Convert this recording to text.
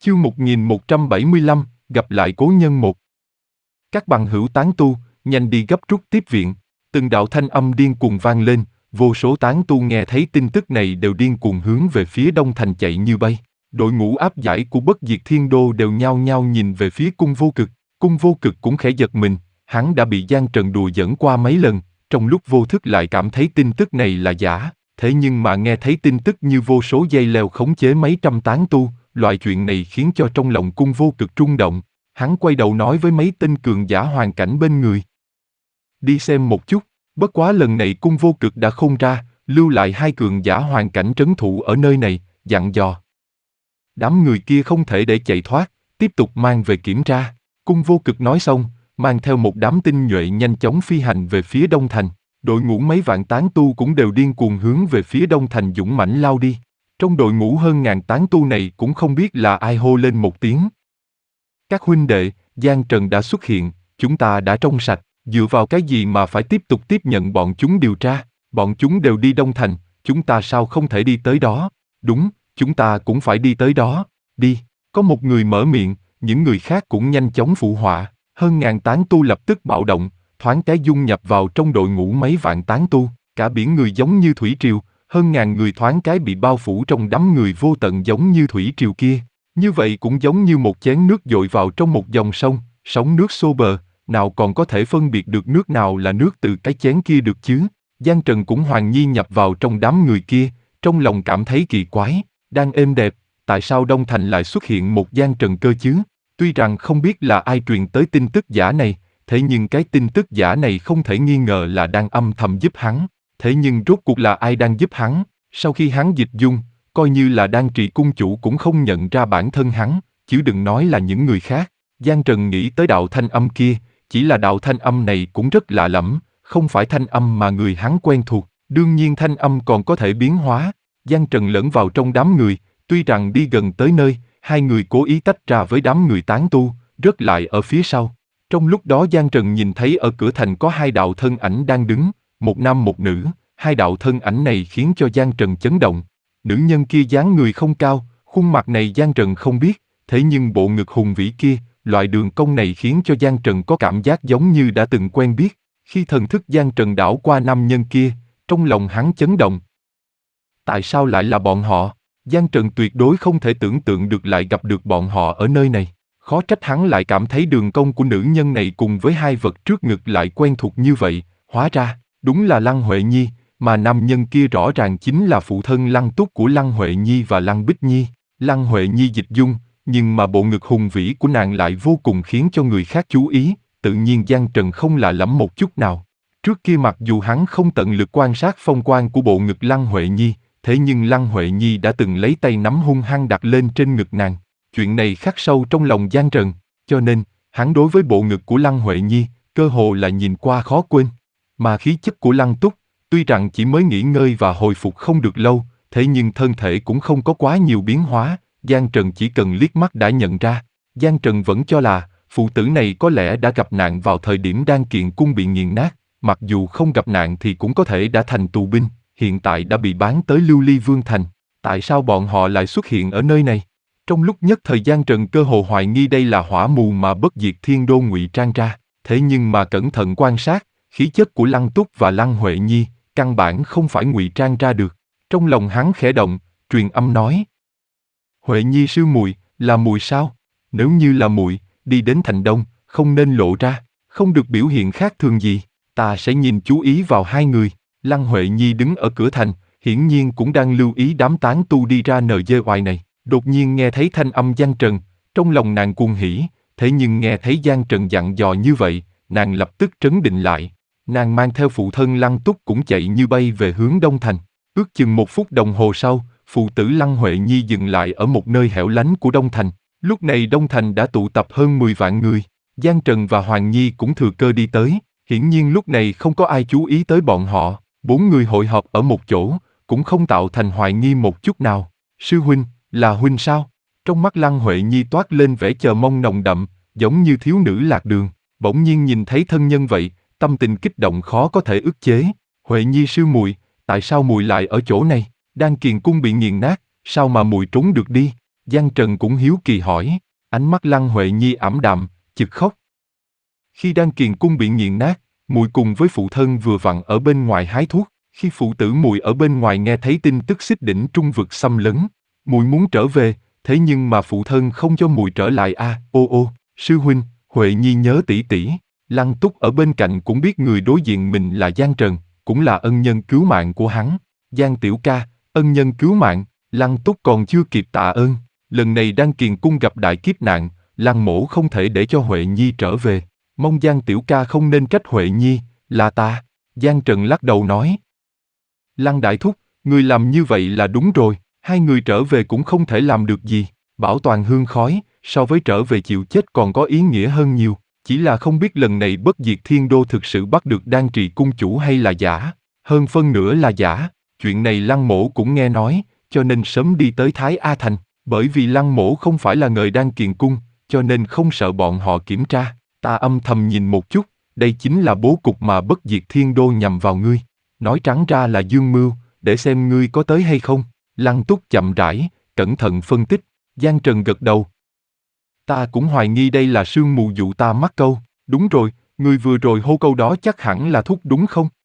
Chương 1175, gặp lại cố nhân một. Các bằng hữu tán tu, nhanh đi gấp rút tiếp viện. Từng đạo thanh âm điên cuồng vang lên, vô số tán tu nghe thấy tin tức này đều điên cuồng hướng về phía Đông Thành chạy như bay. Đội ngũ áp giải của Bất Diệt Thiên Đô đều nhao nhao nhìn về phía Cung Vô Cực. Cung Vô Cực cũng khẽ giật mình, hắn đã bị Giang Trần đùa giỡn qua mấy lần, trong lúc vô thức lại cảm thấy tin tức này là giả. Thế nhưng mà nghe thấy tin tức như vô số dây leo khống chế mấy trăm tán tu, loại chuyện này khiến cho trong lòng Cung Vô Cực rung động. Hắn quay đầu nói với mấy tên cường giả hoàn cảnh bên người. Đi xem một chút, bất quá lần này Cung Vô Cực đã khôn ra, lưu lại hai cường giả hoàn cảnh trấn thủ ở nơi này, dặn dò. Đám người kia không thể để chạy thoát, tiếp tục mang về kiểm tra. Cung Vô Cực nói xong, mang theo một đám tinh nhuệ nhanh chóng phi hành về phía Đông Thành. Đội ngũ mấy vạn tán tu cũng đều điên cuồng hướng về phía Đông Thành dũng mãnh lao đi. Trong đội ngũ hơn ngàn tán tu này cũng không biết là ai hô lên một tiếng. Các huynh đệ, Giang Trần đã xuất hiện, chúng ta đã trong sạch, dựa vào cái gì mà phải tiếp tục tiếp nhận bọn chúng điều tra, bọn chúng đều đi Đông Thành, chúng ta sao không thể đi tới đó, đúng, chúng ta cũng phải đi tới đó, đi, có một người mở miệng, những người khác cũng nhanh chóng phụ họa, hơn ngàn tán tu lập tức bạo động, thoáng cái dung nhập vào trong đội ngũ mấy vạn tán tu, cả biển người giống như thủy triều, hơn ngàn người thoáng cái bị bao phủ trong đám người vô tận giống như thủy triều kia. Như vậy cũng giống như một chén nước dội vào trong một dòng sông, sóng nước xô bờ, nào còn có thể phân biệt được nước nào là nước từ cái chén kia được chứ? Giang Trần cũng hoàn nhiên nhập vào trong đám người kia, trong lòng cảm thấy kỳ quái, đang êm đẹp, tại sao Đông Thành lại xuất hiện một Giang Trần cơ chứ? Tuy rằng không biết là ai truyền tới tin tức giả này, thế nhưng cái tin tức giả này không thể nghi ngờ là đang âm thầm giúp hắn. Thế nhưng rốt cuộc là ai đang giúp hắn? Sau khi hắn dịch dung, coi như là đan trì cung chủ cũng không nhận ra bản thân hắn, chứ đừng nói là những người khác. Giang Trần nghĩ tới đạo thanh âm kia, chỉ là đạo thanh âm này cũng rất lạ lẫm, không phải thanh âm mà người hắn quen thuộc, đương nhiên thanh âm còn có thể biến hóa. Giang Trần lẫn vào trong đám người, tuy rằng đi gần tới nơi, hai người cố ý tách ra với đám người tán tu, rớt lại ở phía sau. Trong lúc đó Giang Trần nhìn thấy ở cửa thành có hai đạo thân ảnh đang đứng, một nam một nữ, hai đạo thân ảnh này khiến cho Giang Trần chấn động. Nữ nhân kia dáng người không cao, khuôn mặt này Giang Trần không biết, thế nhưng bộ ngực hùng vĩ kia, loại đường cong này khiến cho Giang Trần có cảm giác giống như đã từng quen biết. Khi thần thức Giang Trần đảo qua nam nhân kia, trong lòng hắn chấn động. Tại sao lại là bọn họ? Giang Trần tuyệt đối không thể tưởng tượng được lại gặp được bọn họ ở nơi này. Khó trách hắn lại cảm thấy đường cong của nữ nhân này cùng với hai vật trước ngực lại quen thuộc như vậy, hóa ra, đúng là Lăng Huệ Nhi. Mà nam nhân kia rõ ràng chính là phụ thân Lăng Túc của Lăng Huệ Nhi và Lăng Bích Nhi. Lăng Huệ Nhi dịch dung, nhưng mà bộ ngực hùng vĩ của nàng lại vô cùng khiến cho người khác chú ý, tự nhiên Giang Trần không lạ lẫm một chút nào. Trước kia mặc dù hắn không tận lực quan sát phong quang của bộ ngực Lăng Huệ Nhi, thế nhưng Lăng Huệ Nhi đã từng lấy tay nắm hung hăng đặt lên trên ngực nàng. Chuyện này khắc sâu trong lòng Giang Trần, cho nên, hắn đối với bộ ngực của Lăng Huệ Nhi, cơ hồ là nhìn qua khó quên. Mà khí chất của Lăng Túc, tuy rằng chỉ mới nghỉ ngơi và hồi phục không được lâu, thế nhưng thân thể cũng không có quá nhiều biến hóa, Giang Trần chỉ cần liếc mắt đã nhận ra. Giang Trần vẫn cho là, phụ tử này có lẽ đã gặp nạn vào thời điểm Đan Kiện Cung bị nghiền nát, mặc dù không gặp nạn thì cũng có thể đã thành tù binh, hiện tại đã bị bán tới Lưu Ly Vương Thành. Tại sao bọn họ lại xuất hiện ở nơi này? Trong lúc nhất thời Giang Trần cơ hồ hoài nghi đây là hỏa mù mà Bất Diệt Thiên Đô ngụy trang ra, thế nhưng mà cẩn thận quan sát, khí chất của Lăng Túc và Lăng Huệ Nhi, căn bản không phải ngụy trang ra được. Trong lòng hắn khẽ động, truyền âm nói. Huệ Nhi sư muội, là muội sao? Nếu như là muội, đi đến thành Đông, không nên lộ ra, không được biểu hiện khác thường gì, ta sẽ nhìn chú ý vào hai người. Lăng Huệ Nhi đứng ở cửa thành, hiển nhiên cũng đang lưu ý đám tán tu đi ra nờ dê oai này. Đột nhiên nghe thấy thanh âm Giang Trần, trong lòng nàng cuồng hỉ, thế nhưng nghe thấy Giang Trần dặn dò như vậy, nàng lập tức trấn định lại. Nàng mang theo phụ thân Lăng Túc cũng chạy như bay về hướng Đông Thành. Ước chừng 1 phút đồng hồ sau, phụ tử Lăng Huệ Nhi dừng lại ở một nơi hẻo lánh của Đông Thành. Lúc này Đông Thành đã tụ tập hơn 10 vạn người. Giang Trần và Hoàng Nhi cũng thừa cơ đi tới. Hiển nhiên lúc này không có ai chú ý tới bọn họ. 4 người hội họp ở một chỗ, cũng không tạo thành hoài nghi một chút nào. Sư huynh, là huynh sao? Trong mắt Lăng Huệ Nhi toát lên vẻ chờ mong nồng đậm, giống như thiếu nữ lạc đường. Bỗng nhiên nhìn thấy thân nhân vậy, tâm tình kích động khó có thể ức chế. Huệ Nhi sư muội, tại sao muội lại ở chỗ này? Đan Kiền Cung bị nghiền nát, sao mà muội trốn được đi? Giang Trần cũng hiếu kỳ hỏi, ánh mắt Lăng Huệ Nhi ảm đạm, chực khóc. Khi Đan Kiền cung bị nghiền nát, Mùi cùng với phụ thân vừa vặn ở bên ngoài hái thuốc. Khi phụ tử Mùi ở bên ngoài nghe thấy tin tức xích đỉnh trung vực xâm lấn, Mùi muốn trở về, thế nhưng mà phụ thân không cho Mùi trở lại sư huynh, Huệ Nhi nhớ tỷ tỷ. Lăng Túc ở bên cạnh cũng biết người đối diện mình là Giang Trần, cũng là ân nhân cứu mạng của hắn. Giang tiểu ca, ân nhân cứu mạng, Lăng Túc còn chưa kịp tạ ơn. Lần này Đan Kiền cung gặp đại kiếp nạn, Lăng mỗ không thể để cho Huệ Nhi trở về. Mong Giang tiểu ca không nên trách Huệ Nhi, là ta. Giang Trần lắc đầu nói. Lăng đại thúc, người làm như vậy là đúng rồi, hai người trở về cũng không thể làm được gì. Bảo toàn hương khói, so với trở về chịu chết còn có ý nghĩa hơn nhiều. Chỉ là không biết lần này Bất Diệt Thiên Đô thực sự bắt được Đan Trì cung chủ hay là giả. Hơn phân nửa là giả. Chuyện này Lăng mỗ cũng nghe nói, cho nên sớm đi tới Thái A Thành. Bởi vì Lăng mỗ không phải là người Đan Kiền cung, cho nên không sợ bọn họ kiểm tra. Ta âm thầm nhìn một chút, đây chính là bố cục mà Bất Diệt Thiên Đô nhằm vào ngươi. Nói trắng ra là dương mưu, để xem ngươi có tới hay không. Lăng Túc chậm rãi, cẩn thận phân tích. Giang Trần gật đầu. Ta cũng hoài nghi đây là sương mù dụ ta mắc câu. Đúng rồi, ngươi vừa rồi hô câu đó chắc hẳn là thúc đúng không?